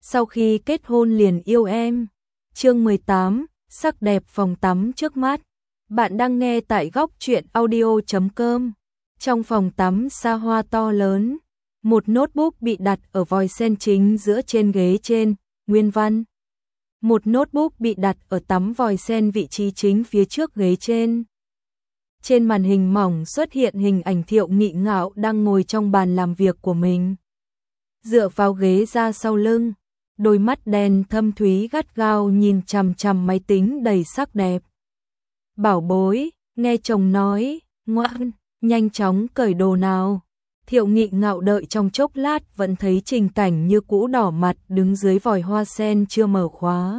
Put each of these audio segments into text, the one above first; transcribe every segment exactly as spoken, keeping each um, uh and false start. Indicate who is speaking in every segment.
Speaker 1: sau khi kết hôn liền yêu em. Chương mười tám, sắc đẹp phòng tắm trước mắt. Bạn đang nghe tại góc truyện audio chấm com. Trong phòng tắm xa hoa to lớn, một notebook bị đặt ở vòi sen chính giữa trên ghế trên, nguyên văn. Một notebook bị đặt ở tắm vòi sen vị trí chính phía trước ghế trên. Trên màn hình mỏng xuất hiện hình ảnh Thiệu Nghị Ngạo đang ngồi trong bàn làm việc của mình. Dựa vào ghế ra sau lưng, đôi mắt đen thâm thúy gắt gao nhìn chằm chằm máy tính đầy sắc đẹp. Bảo bối, nghe chồng nói, ngoan, nhanh chóng cởi đồ nào. Thiệu Nghị Ngạo đợi trong chốc lát vẫn thấy Trình Cảnh như cũ đỏ mặt đứng dưới vòi hoa sen chưa mở khóa.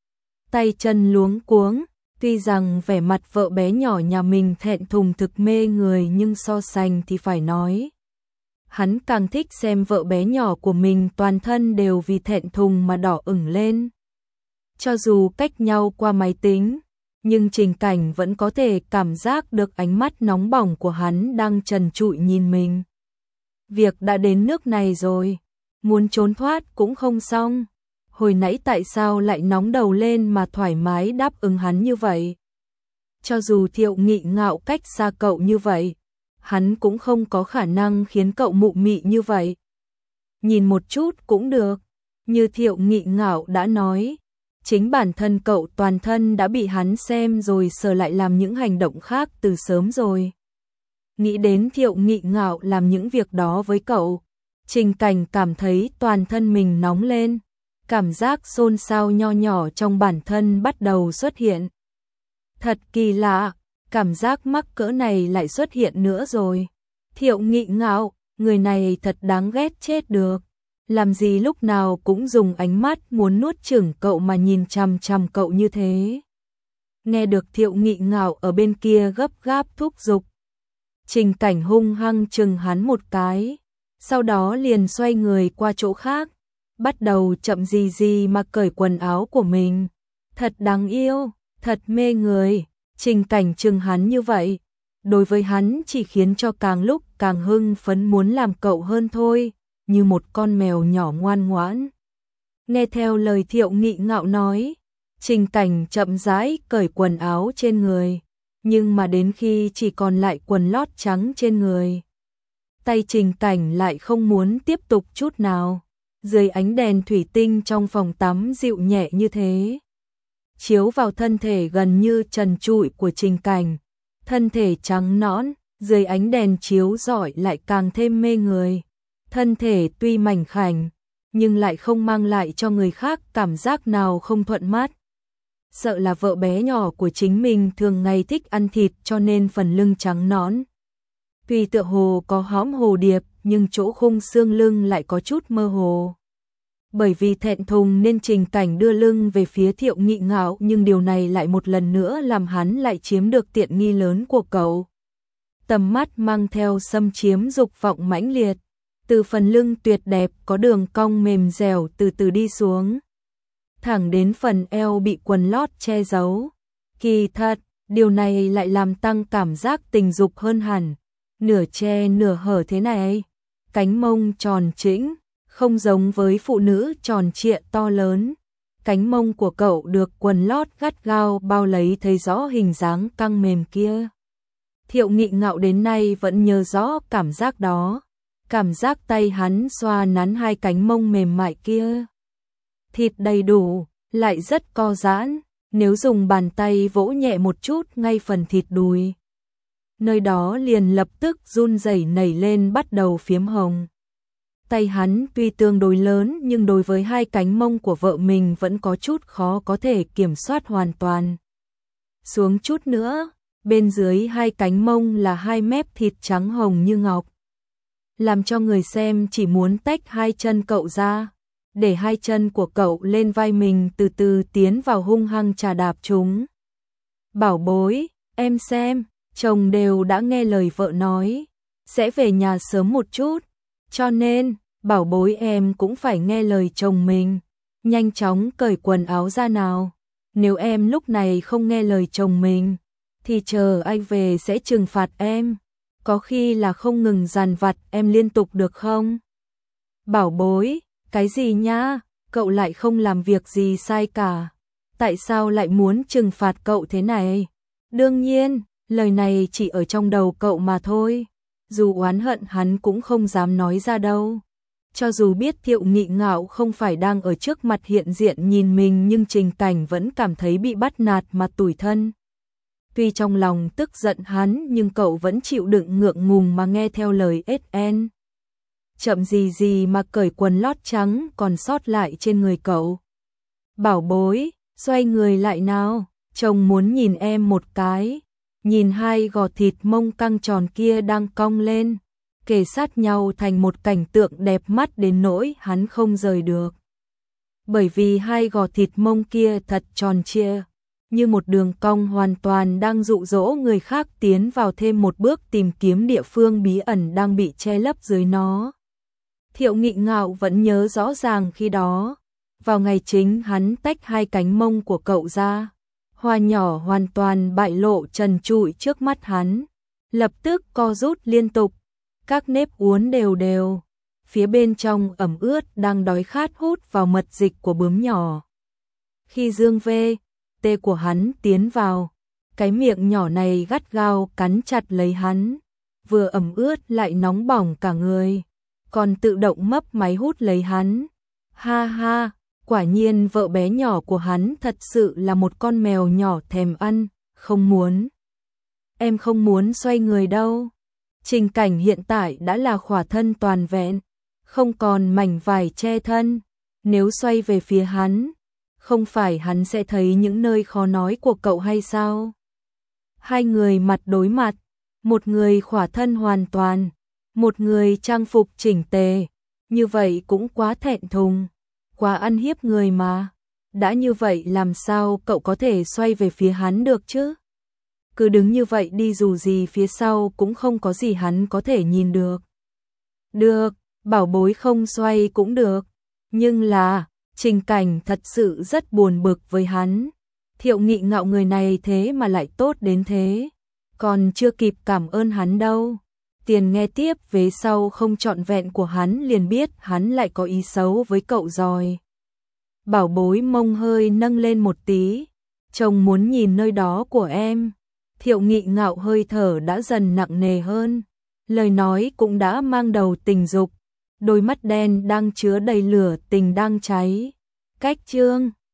Speaker 1: Tay chân luống cuống, tuy rằng vẻ mặt vợ bé nhỏ nhà mình thẹn thùng thực mê người nhưng so sánh thì phải nói. Hắn càng thích xem vợ bé nhỏ của mình toàn thân đều vì thẹn thùng mà đỏ ửng lên. Cho dù cách nhau qua máy tính, nhưng Trình Cảnh vẫn có thể cảm giác được ánh mắt nóng bỏng của hắn đang trần trụi nhìn mình. Việc đã đến nước này rồi, muốn trốn thoát cũng không xong. Hồi nãy tại sao lại nóng đầu lên mà thoải mái đáp ứng hắn như vậy? Cho dù Thiệu Nghị Ngạo cách xa cậu như vậy, hắn cũng không có khả năng khiến cậu mụ mị như vậy. Nhìn một chút cũng được, như Thiệu Nghị Ngạo đã nói, chính bản thân cậu toàn thân đã bị hắn xem rồi sờ lại làm những hành động khác từ sớm rồi. Nghĩ đến Thiệu Nghị Ngạo làm những việc đó với cậu, Trình Cảnh cảm thấy toàn thân mình nóng lên, cảm giác xôn xao nho nhỏ trong bản thân bắt đầu xuất hiện. Thật kỳ lạ, cảm giác mắc cỡ này lại xuất hiện nữa rồi. Thiệu Nghị Ngạo, người này thật đáng ghét chết được. Làm gì lúc nào cũng dùng ánh mắt muốn nuốt chửng cậu mà nhìn chằm chằm cậu như thế. Nghe được Thiệu Nghị Ngạo ở bên kia gấp gáp thúc giục, Trình Cảnh hung hăng chừng hắn một cái, sau đó liền xoay người qua chỗ khác, bắt đầu chậm gì gì mà cởi quần áo của mình. Thật đáng yêu, thật mê người. Trình Cảnh chừng hắn như vậy, đối với hắn chỉ khiến cho càng lúc càng hưng phấn muốn làm cậu hơn thôi, như một con mèo nhỏ ngoan ngoãn. Nghe theo lời Thiệu Nghị Ngạo nói, Trình Cảnh chậm rãi cởi quần áo trên người, nhưng mà đến khi chỉ còn lại quần lót trắng trên người, tay Trình Cảnh lại không muốn tiếp tục chút nào. Dưới ánh đèn thủy tinh trong phòng tắm dịu nhẹ như thế, chiếu vào thân thể gần như trần trụi của Trình Cảnh, thân thể trắng nõn, dưới ánh đèn chiếu rọi lại càng thêm mê người. Thân thể tuy mảnh khảnh, nhưng lại không mang lại cho người khác cảm giác nào không thuận mắt. Sợ là vợ bé nhỏ của chính mình thường ngày thích ăn thịt cho nên phần lưng trắng nõn. Tuy tựa hồ có hõm hồ điệp, nhưng chỗ khung xương lưng lại có chút mơ hồ. Bởi vì thẹn thùng nên Trình Cảnh đưa lưng về phía Thiệu Nghị Ngạo, nhưng điều này lại một lần nữa làm hắn lại chiếm được tiện nghi lớn của cậu. Tầm mắt mang theo xâm chiếm dục vọng mãnh liệt, từ phần lưng tuyệt đẹp có đường cong mềm dẻo từ từ đi xuống, thẳng đến phần eo bị quần lót che giấu. Kỳ thật, điều này lại làm tăng cảm giác tình dục hơn hẳn. Nửa che nửa hở thế này, cánh mông tròn trĩnh, không giống với phụ nữ tròn trịa to lớn. Cánh mông của cậu được quần lót gắt gao bao lấy thấy rõ hình dáng căng mềm kia. Thiệu Nghị Ngạo đến nay vẫn nhớ rõ cảm giác đó, cảm giác tay hắn xoa nắn hai cánh mông mềm mại kia. Thịt đầy đủ, lại rất co giãn, nếu dùng bàn tay vỗ nhẹ một chút ngay phần thịt đùi, nơi đó liền lập tức run rẩy nảy lên bắt đầu phiếm hồng. Tay hắn tuy tương đối lớn nhưng đối với hai cánh mông của vợ mình vẫn có chút khó có thể kiểm soát hoàn toàn. Xuống chút nữa, bên dưới hai cánh mông là hai mép thịt trắng hồng như ngọc, làm cho người xem chỉ muốn tách hai chân cậu ra, để hai chân của cậu lên vai mình từ từ tiến vào hung hăng chà đạp chúng. Bảo bối, em xem, chồng đều đã nghe lời vợ nói, sẽ về nhà sớm một chút, cho nên, bảo bối em cũng phải nghe lời chồng mình, nhanh chóng cởi quần áo ra nào. Nếu em lúc này không nghe lời chồng mình, thì chờ anh về sẽ trừng phạt em, có khi là không ngừng dằn vặt em liên tục được không? Bảo bối, cái gì nhá, cậu lại không làm việc gì sai cả. Tại sao lại muốn trừng phạt cậu thế này? Đương nhiên, lời này chỉ ở trong đầu cậu mà thôi. Dù oán hận hắn cũng không dám nói ra đâu. Cho dù biết Thiệu Nghị Ngạo không phải đang ở trước mặt hiện diện nhìn mình, nhưng Trình Cảnh vẫn cảm thấy bị bắt nạt mà tủi thân. Tuy trong lòng tức giận hắn, nhưng cậu vẫn chịu đựng ngượng ngùng mà nghe theo lời ét en. Chậm gì gì mà cởi quần lót trắng còn sót lại trên người cậu. Bảo bối, xoay người lại nào, chồng muốn nhìn em một cái. Nhìn hai gò thịt mông căng tròn kia đang cong lên, kề sát nhau thành một cảnh tượng đẹp mắt đến nỗi hắn không rời được. Bởi vì hai gò thịt mông kia thật tròn trịa, như một đường cong hoàn toàn đang dụ dỗ người khác tiến vào thêm một bước tìm kiếm địa phương bí ẩn đang bị che lấp dưới nó. Thiệu Nghị Ngạo vẫn nhớ rõ ràng khi đó, vào ngày chính hắn tách hai cánh mông của cậu ra, hoa nhỏ hoàn toàn bại lộ trần trụi trước mắt hắn, lập tức co rút liên tục, các nếp uốn đều đều, phía bên trong ẩm ướt đang đói khát hút vào mật dịch của bướm nhỏ. Khi dương vê, tê của hắn tiến vào, cái miệng nhỏ này gắt gao cắn chặt lấy hắn, vừa ẩm ướt lại nóng bỏng cả người, còn tự động mấp máy hút lấy hắn. Ha ha, quả nhiên vợ bé nhỏ của hắn thật sự là một con mèo nhỏ thèm ăn, không muốn. Em không muốn xoay người đâu. Trình Cảnh hiện tại đã là khỏa thân toàn vẹn, không còn mảnh vải che thân, nếu xoay về phía hắn, không phải hắn sẽ thấy những nơi khó nói của cậu hay sao? Hai người mặt đối mặt, một người khỏa thân hoàn toàn, một người trang phục chỉnh tề, như vậy cũng quá thẹn thùng, quá ăn hiếp người mà. Đã như vậy làm sao cậu có thể xoay về phía hắn được chứ? Cứ đứng như vậy đi, dù gì phía sau cũng không có gì hắn có thể nhìn được. Được, bảo bối không xoay cũng được, nhưng là Trình Cảnh thật sự rất buồn bực với hắn. Thiệu Nghị Ngạo người này thế mà lại tốt đến thế, còn chưa kịp cảm ơn hắn đâu. Tiền nghe tiếp vế sau không trọn vẹn của hắn liền biết hắn lại có ý xấu với cậu rồi. Bảo bối mông hơi nâng lên một tí, chồng muốn nhìn nơi đó của em. Thiệu Nghị Ngạo hơi thở đã dần nặng nề hơn, lời nói cũng đã mang đầu tình dục, đôi mắt đen đang chứa đầy lửa tình đang cháy. Cách chương